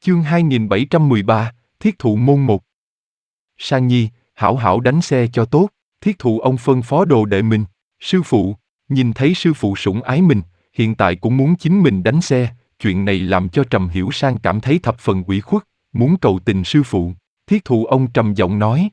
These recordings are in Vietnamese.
Chương 2713, Thiết thụ môn 1. Sang Nhi, hảo hảo đánh xe cho tốt, Thiết thụ ông phân phó đồ đệ mình. Sư phụ, nhìn thấy sư phụ sủng ái mình, hiện tại cũng muốn chính mình đánh xe, chuyện này làm cho Trầm Hiểu Sang cảm thấy thập phần ủy khuất, muốn cầu tình sư phụ. Thiết thụ ông trầm giọng nói.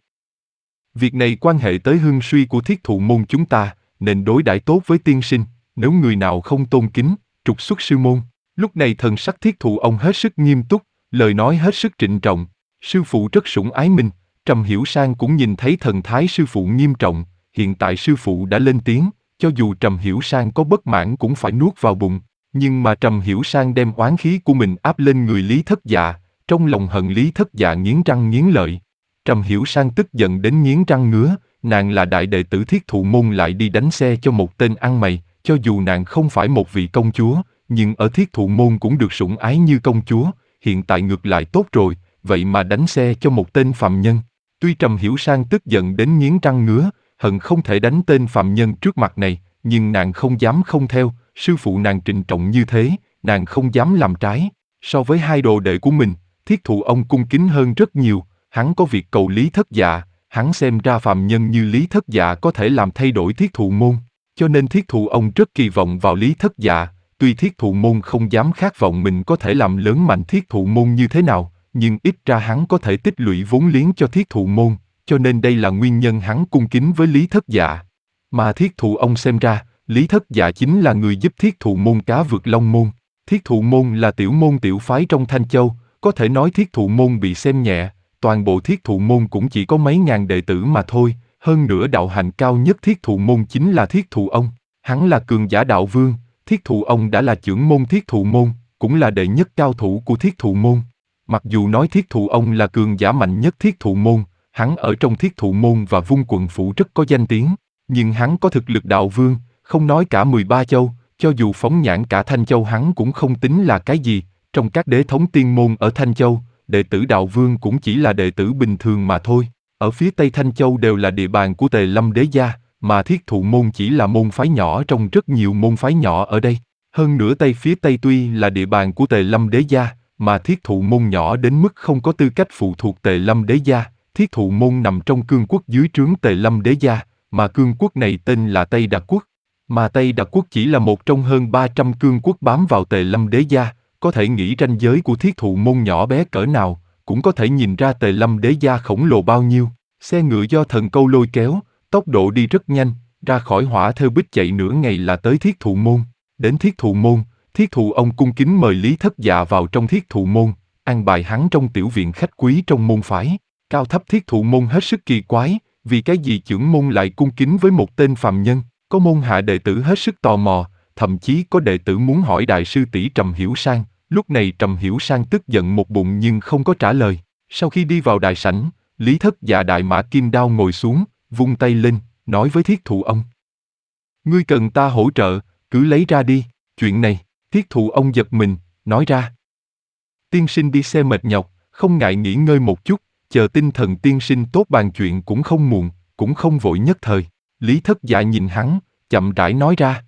Việc này quan hệ tới hưng suy của thiết thụ môn chúng ta, nên đối đãi tốt với tiên sinh, nếu người nào không tôn kính, trục xuất sư môn. Lúc này thần sắc thiết thụ ông hết sức nghiêm túc, lời nói hết sức trịnh trọng. Sư phụ rất sủng ái mình, Trầm Hiểu Sang cũng nhìn thấy thần thái sư phụ nghiêm trọng, hiện tại sư phụ đã lên tiếng, cho dù Trầm Hiểu Sang có bất mãn cũng phải nuốt vào bụng. Nhưng mà Trầm Hiểu Sang đem oán khí của mình áp lên người Lý Thất Dạ, trong lòng hận Lý Thất Dạ nghiến răng nghiến lợi. Trầm Hiểu Sang tức giận đến nghiến răng ngứa, nàng là đại đệ tử thiết thụ môn lại đi đánh xe cho một tên ăn mày, cho dù nàng không phải một vị công chúa, nhưng ở thiết thụ môn cũng được sủng ái như công chúa, hiện tại ngược lại tốt rồi, vậy mà đánh xe cho một tên phạm nhân. Tuy Trầm Hiểu Sang tức giận đến nghiến răng ngứa, hận không thể đánh tên phạm nhân trước mặt này, nhưng nàng không dám không theo, sư phụ nàng trịnh trọng như thế, nàng không dám làm trái. So với hai đồ đệ của mình, thiết thụ ông cung kính hơn rất nhiều, hắn có việc cầu Lý Thất Dạ, hắn xem ra phạm nhân như Lý Thất Dạ có thể làm thay đổi thiết thụ môn, cho nên thiết thụ ông rất kỳ vọng vào Lý Thất Dạ. Tuy thiết thụ môn không dám khát vọng mình có thể làm lớn mạnh thiết thụ môn như thế nào, nhưng ít ra hắn có thể tích lũy vốn liếng cho thiết thụ môn, cho nên đây là nguyên nhân hắn cung kính với Lý Thất Dạ. Mà thiết thụ ông xem ra, Lý Thất Dạ chính là người giúp thiết thụ môn cá vượt long môn. Thiết thụ môn là tiểu môn tiểu phái trong Thanh Châu, có thể nói thiết thụ môn bị xem nhẹ, toàn bộ thiết thụ môn cũng chỉ có mấy ngàn đệ tử mà thôi, hơn nữa đạo hạnh cao nhất thiết thụ môn chính là thiết thụ ông, hắn là cường giả đạo vương. Thiết thụ ông đã là trưởng môn thiết thụ môn, cũng là đệ nhất cao thủ của thiết thụ môn. Mặc dù nói thiết thụ ông là cường giả mạnh nhất thiết thụ môn, hắn ở trong thiết thụ môn và vung quận phủ rất có danh tiếng, nhưng hắn có thực lực đạo vương, không nói cả 13 châu, cho dù phóng nhãn cả Thanh Châu hắn cũng không tính là cái gì. Trong các đế thống tiên môn ở Thanh Châu, đệ tử đạo vương cũng chỉ là đệ tử bình thường mà thôi. Ở phía Tây Thanh Châu đều là địa bàn của Tề Lâm đế gia, mà thiết thụ môn chỉ là môn phái nhỏ trong rất nhiều môn phái nhỏ ở đây. Hơn nữa phía Tây tuy là địa bàn của Tề Lâm đế gia, mà thiết thụ môn nhỏ đến mức không có tư cách phụ thuộc Tề Lâm đế gia. Thiết thụ môn nằm trong cương quốc dưới trướng Tề Lâm đế gia, mà cương quốc này tên là Tây Đạc Quốc. Mà Tây Đạc Quốc chỉ là một trong hơn 300 cương quốc bám vào Tề Lâm đế gia, có thể nghĩ ranh giới của thiết thụ môn nhỏ bé cỡ nào, cũng có thể nhìn ra Tề Lâm đế gia khổng lồ bao nhiêu. Xe ngựa do thần câu lôi kéo, tốc độ đi rất nhanh, ra khỏi Hỏa Thêu Bích chạy nửa ngày là tới thiết thụ môn. Đến thiết thụ môn, thiết thụ ông cung kính mời Lý Thất Dạ vào trong thiết thụ môn, an bài hắn trong tiểu viện khách quý trong môn phái. Cao thấp thiết thụ môn hết sức kỳ quái, vì cái gì trưởng môn lại cung kính với một tên phàm nhân. Có môn hạ đệ tử hết sức tò mò, thậm chí có đệ tử muốn hỏi đại sư tỷ Trầm Hiểu Sang. Lúc này Trầm Hiểu Sang tức giận một bụng nhưng không có trả lời. Sau khi đi vào đại sảnh, Lý Thất Dạ đại mã kim đao ngồi xuống, vung tay lên, nói với thiết thụ ông. Ngươi cần ta hỗ trợ, cứ lấy ra đi. Chuyện này, thiết thụ ông giật mình, nói ra. Tiên sinh đi xe mệt nhọc, không ngại nghỉ ngơi một chút, chờ tinh thần tiên sinh tốt bàn chuyện cũng không muộn, cũng không vội nhất thời. Lý Thất Dạ nhìn hắn, chậm rãi nói ra.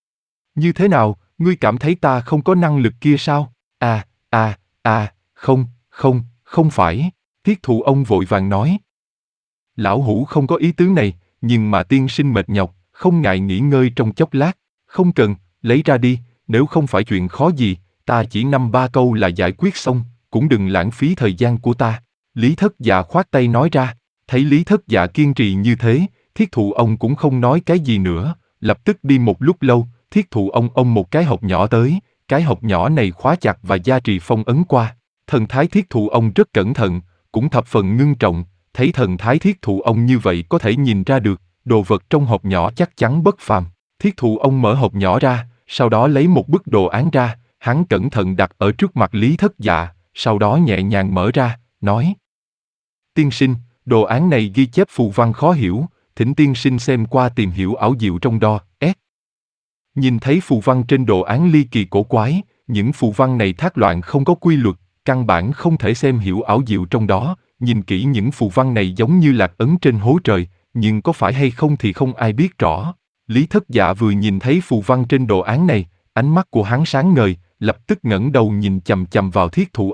Như thế nào, ngươi cảm thấy ta không có năng lực kia sao? Không phải. Thiết thụ ông vội vàng nói. Lão hủ không có ý tứ này, nhưng mà tiên sinh mệt nhọc, không ngại nghỉ ngơi trong chốc lát. Không cần, lấy ra đi, nếu không phải chuyện khó gì, ta chỉ 5-3 câu là giải quyết xong, cũng đừng lãng phí thời gian của ta. Lý Thất Dạ khoát tay nói ra, thấy Lý Thất Dạ kiên trì như thế, thiết thụ ông cũng không nói cái gì nữa, lập tức đi một lúc lâu, thiết thụ ông một cái hộp nhỏ tới, cái hộp nhỏ này khóa chặt và gia trì phong ấn qua. Thần thái thiết thụ ông rất cẩn thận, cũng thập phần ngưng trọng, thấy thần thái thiết thụ ông như vậy có thể nhìn ra được, đồ vật trong hộp nhỏ chắc chắn bất phàm. Thiết thụ ông mở hộp nhỏ ra, sau đó lấy một bức đồ án ra, hắn cẩn thận đặt ở trước mặt Lý Thất Dạ, sau đó nhẹ nhàng mở ra, nói. Tiên sinh, đồ án này ghi chép phù văn khó hiểu, thỉnh tiên sinh xem qua tìm hiểu ảo diệu trong đó. Nhìn thấy phù văn trên đồ án ly kỳ cổ quái, những phù văn này thác loạn không có quy luật, căn bản không thể xem hiểu ảo diệu trong đó. Nhìn kỹ những phù văn này giống như lạc ấn trên hố trời, nhưng có phải hay không thì không ai biết rõ. Lý Thất Dạ vừa nhìn thấy phù văn trên đồ án này, ánh mắt của hắn sáng ngời, lập tức ngẩng đầu nhìn chằm chằm vào thiết thụ ông,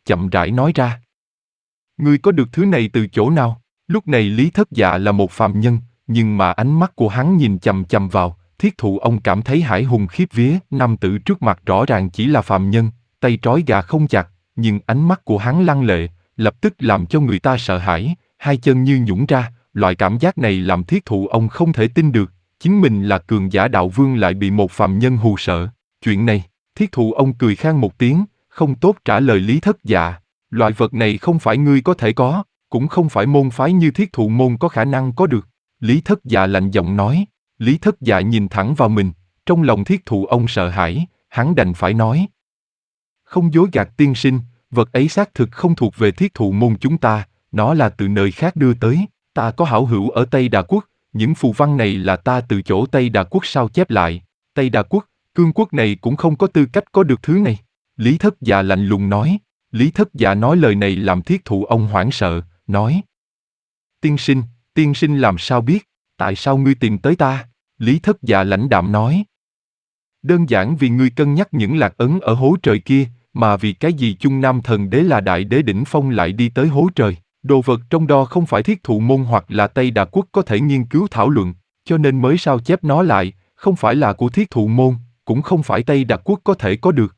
chậm rãi nói ra. Ngươi có được thứ này từ chỗ nào? Lúc này Lý Thất Dạ là một phàm nhân, nhưng mà ánh mắt của hắn nhìn chằm chằm vào, Thiết Thụ ông cảm thấy hải hùng khiếp vía, nam tử trước mặt rõ ràng chỉ là phàm nhân, tay trói gà không chặt, nhưng ánh mắt của hắn lăng lệ, lập tức làm cho người ta sợ hãi, hai chân như nhũn ra, loại cảm giác này làm Thiết Thụ ông không thể tin được, chính mình là cường giả đạo vương lại bị một phàm nhân hù sợ. Chuyện này, Thiết Thụ ông cười khan một tiếng, không tốt trả lời Lý Thất Dạ, loại vật này không phải ngươi có thể có, cũng không phải môn phái như Thiết Thụ môn có khả năng có được. Lý Thất Dạ lạnh giọng nói. Lý Thất Dạ nhìn thẳng vào mình, trong lòng Thiết Thụ ông sợ hãi, hắn đành phải nói. Không dối gạt tiên sinh, vật ấy xác thực không thuộc về Thiết Thụ môn chúng ta, nó là từ nơi khác đưa tới, ta có hảo hữu ở Tây Đà Quốc, những phù văn này là ta từ chỗ Tây Đà Quốc sao chép lại, Tây Đà Quốc, cương quốc này cũng không có tư cách có được thứ này. Lý Thất Dạ lạnh lùng nói. Lý Thất Dạ nói lời này làm Thiết Thụ ông hoảng sợ, nói. Tiên sinh làm sao biết, tại sao ngươi tìm tới ta? Lý Thất Dạ lãnh đạm nói. Đơn giản vì ngươi cân nhắc những lạc ấn ở hố trời kia, mà vì cái gì Chung Nam Thần Đế là đại đế đỉnh phong lại đi tới hố trời. Đồ vật trong đó không phải Thiết Thụ môn hoặc là Tây Đà Quốc có thể nghiên cứu thảo luận, cho nên mới sao chép nó lại, không phải là của Thiết Thụ môn, cũng không phải Tây Đà Quốc có thể có được.